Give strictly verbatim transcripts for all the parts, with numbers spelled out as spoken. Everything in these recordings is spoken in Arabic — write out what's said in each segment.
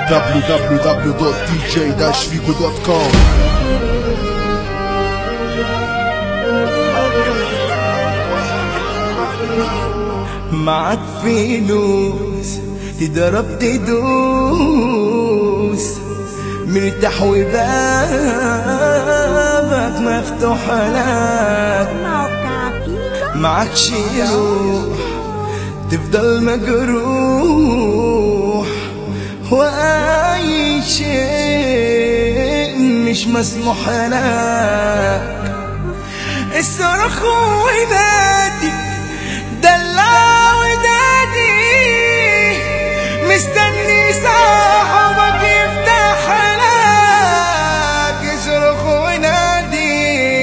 دبليو دبليو دبليو دوت دي جي داش فيجو دوت كوم. معك فلوس تضرب تدوس، مرتاح وبابك مفتوح لك، معكش روح تفضل مجروح، وأي شيء مش مسموح لك. الصراخ ونادي دلع ودادي، مستني صاحبك يفتح لك. اصرخ ونادي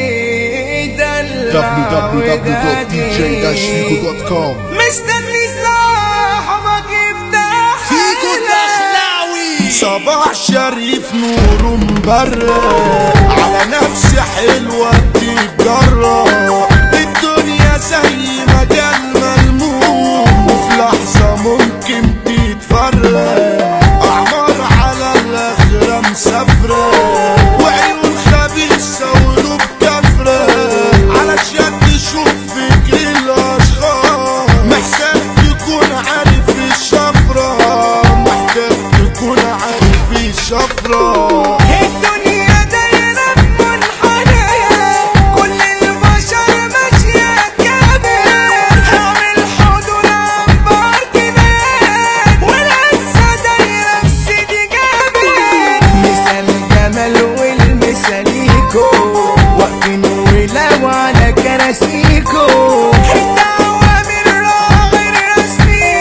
دلع دبليو دبليو دبليو دوت دي جي داش فيجو دوت كوم. مستني صاحبك يفتح لك. صباح شريف نور مبرق، على نفسي حلوة بتتجرأ. الدنيا زي مجال ملموم، وفي لحظة ممكن تتفرق. أعمار على الآخرة مسافرة، وعيون خبيثة وقلوب كافرة، علشان تشوف فكر الأشخاص. محتاج تكون عارف الشفرة، محتاج تكون عارف الشفرة. الدنيا دايرة بمنحنى، كل البشر ماشية كبير. هعمل حدود أنبار كبير، ولسه دايرة بسيدي جابر. مثال جمال والمثاليكو، واقفين ولو على كراسيكو. الدعوة من راغر رسمي،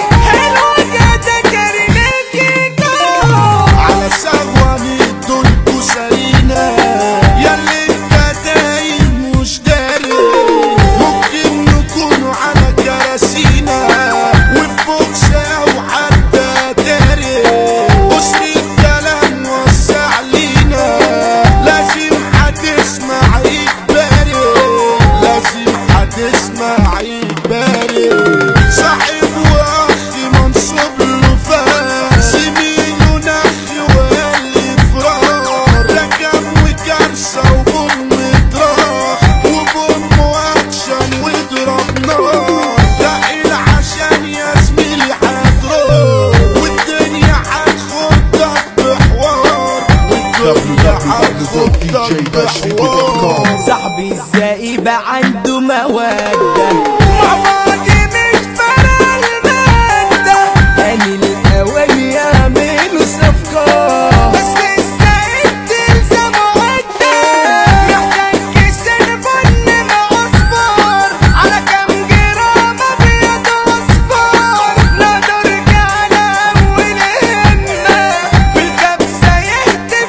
الوجه ده كريم الكيكو. على سوا مدوا الكسرينة، ياللي انت دايم مش داري. ممكن نكونوا على كراسينا، وفي بوكس او حتى داري. قصر الكلام وسع لينا، لازم هتسمع اجباري، لازم هتسمع اجباري. صاحب واخ منصوب له فاس، زميل ونخي وقلي فرار. ركب وكارثة وبوم طراخ، وبوم واكشن واضرب نار. تقيل عشان يا زميلي هتروح، والدنيا هتخدك بحوار، والدنيا هتخدك بحوار. صاحبي ازاي بقى عنده مودة، مع بعض مش فارقة المادة. أني الأوان يعملوا صفقة، بس ازاي تلزم عدة. محتاج كيسين بن مع أصفار، على كام جرام أبيض وأصفار. نقدر على أول همة، في الكبسة يهتف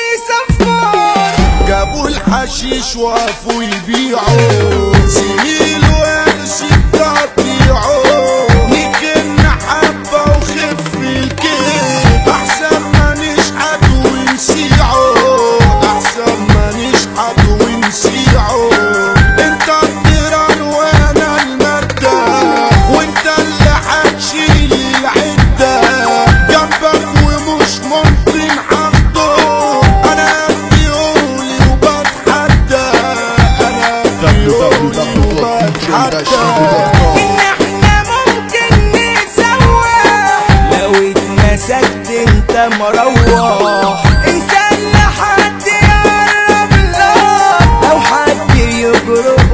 ويصفر. جابوا الحشيش وقفوا يبيعوا، زميل وقرش بتقطيعوا. نكن حبة وخف الكيف، أحسن ما نشحت ونسيعوا، أحسن ما نشحت ونسيعوا. انت الطيران وانا المادة، وانت اللي هتشيل العدة. جنبك ومش ممكن حقه، انا بيقولي وبتحدى، انا بيقولي وبتحدى. إن احنا ممكن نتسوى، لو اتمسكت انت مروح. انسان لحد يقرب لك، او حد يجرؤ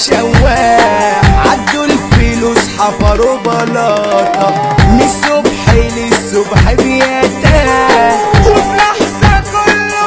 ويشواح. عدوا الفلوس حفروا بلاطة، من الصبح للصبح بيتاه. وفي لحظة كله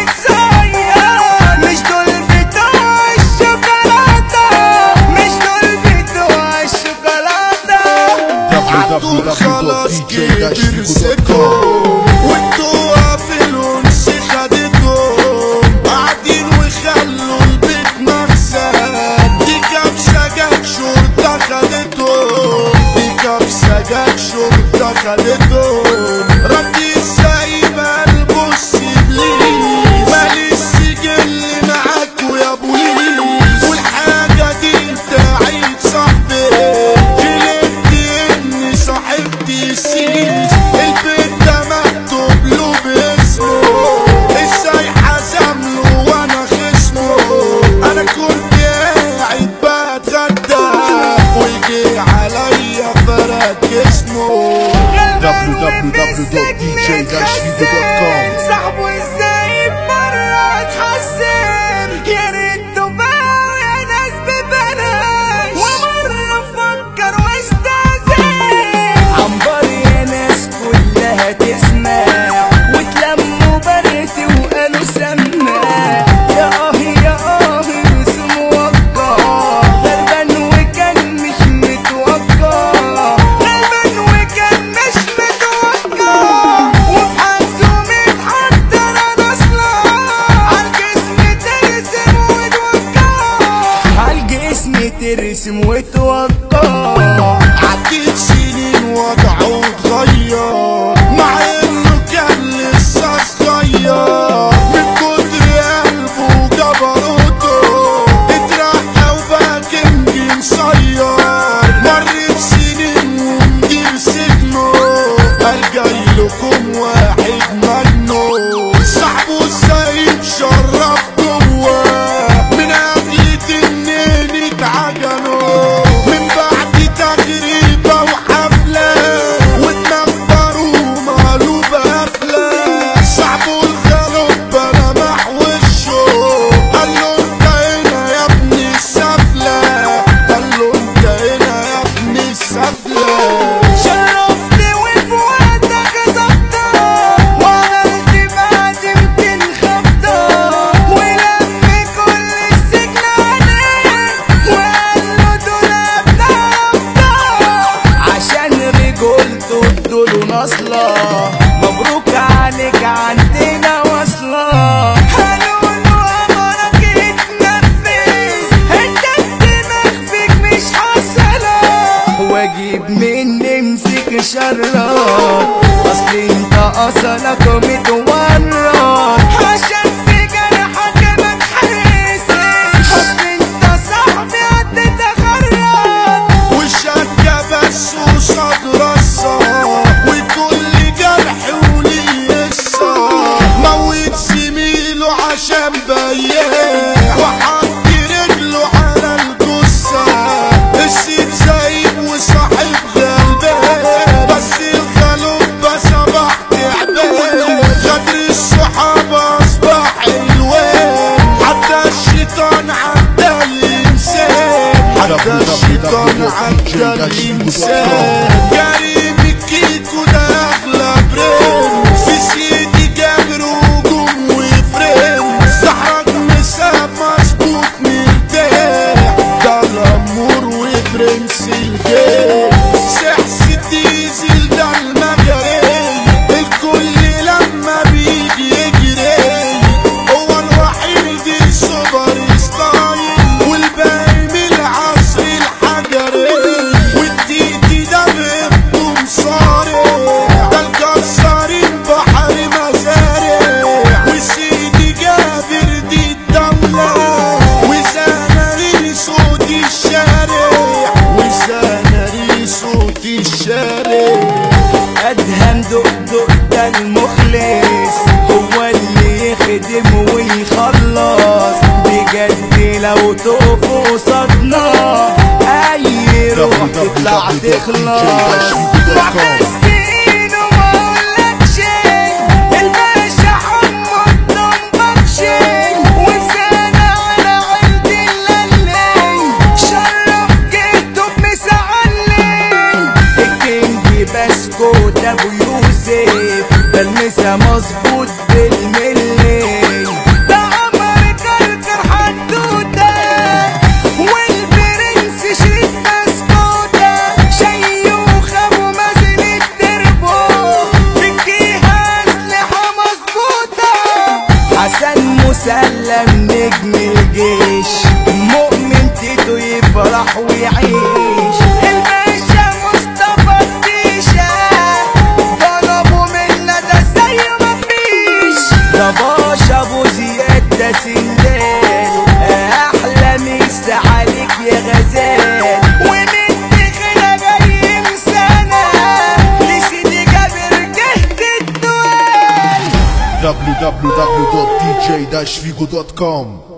بيتصير، مش دول بتوع الشوكولاتة، مش دول بتوع الشوكولاتة. عالدور خلاص كبر سكهم، وانتوا في الانس خدتهم. قاعدين وخلوا البيت مخزن، دي كبسة جت شرطة خدتهم، دي كبسة جت شرطة خدتهم. ردي السايبة البص بليز، مالي السجل معاك ويا بوليس. والحاجة دي بتاعت صاحبي، غلطت اني صاحبتي السيس. البيت ده مكتوب لك اسمه. دبليو دبليو دبليو دوت دي جي داش فيجو دوت كوم. صاحبه ازاي مرة اتحسن، يا ريت تباعوا يا ناس ببلاش، ومرة فكر واستأذن. عنبر يا ناس كلها تسمع، وتلموا برتي وقالوا سماع. يا اه يا اه رسم وقع، غلبان وكان مش متوقع، غلبان وكان مش متوقع. وفي حظه متحضر انا اصلا، عالجسم ترسم وتوقع، عالجسم ترسم وتوقع. عديت سنين وضعه اتغير، مع انه كان لسه صغير. من كتر قلبه وجبروته اترقى وبقى كنج مصير. مرت سنين ومدير سجنه، قال جايلكم واحد منه. صاحبه الزعيم شرف جواه، من اجل اتنين اتعجنوا. من بعد تغريبة وحفلة، واتنبروا مقلوب قفلة. صاحبه الغلوب لمح وشه، قال له انت هنا يا ابن السفلة، قال له انت هنا يا ابن السفلة. شرفت وفي وقتك ظبطة، وعملت بعد ميتين خبطة، ولم كل السجن عليك، وقال له دول ابناء عشان رجولته ادوله نصلة. مبروك عليك عندنا وصلة، هنقوله امرك اتنفذ، انت الدماغ فيك مش حصلة. واجيب مني امسك شرك، اصل انت اصلك متورط، عشان في جرحك ما تحسش، اصل انت صاحبي قد تخرج. وشك بس وصد رصة، وكل جرح وليه قصة. موت زميله عشان بياع، وحط رجله على الجثة. السيد زايد وصاحب غلبان، بس الغلوب صباح تعبان. غدر الصحاب اصبح الوان، حتى الشيطان عدى الانسان، حتى الشيطان عدى الانسان. كريم الكيكو ده اغلى برين، في سيدي جابر وجوم وفرين. زحرك مساب مظبوط مرتاح، ده الامور وبرنس الجيل. سحس الديزل ده المجري، الكل لما بيجي يجري. هو الوحيد السوبر ستايل، والباقي من العصر الحجري. والتيتي ده بيبقوا مصارع، ده الكسارين بحر مزارع. وسيدي جابر دي الدولة، وزناري صوت الشارع، وزناري صوت الشارع. ادهم دقدق ده المخلص، هو اللي يخدم ويخلص. بجد لو تقف قصادنا، اي روح تطلع تخلص. محسين وما اقولكش، الباشا حمو الدنبكشي، وسنة على عند الليل. شرف جيته بمسعلي، الكينج بسكوت ابو يوسف، ده المسا مظبوط بالملي. ده عمر كركر حدوته، والبرنس شريف بسكوته. شيوخة ومازن التربو، فيكيها اسلحة مظبوطة. حسن مسلم نجم الجيش، مؤمن تيتو يفرح ويعيش. الباشا مصطفى الديشة، ضربوا منا ده زي مفيش. ده باشا ابو زياد ده سندال، احلى مسا عليك يا غزال. ومن دخلة جاي مسانا، لسيدي جابر جهد الدوال. دبليو دبليو دبليو دوت دي جي داش فيجو دوت كوم.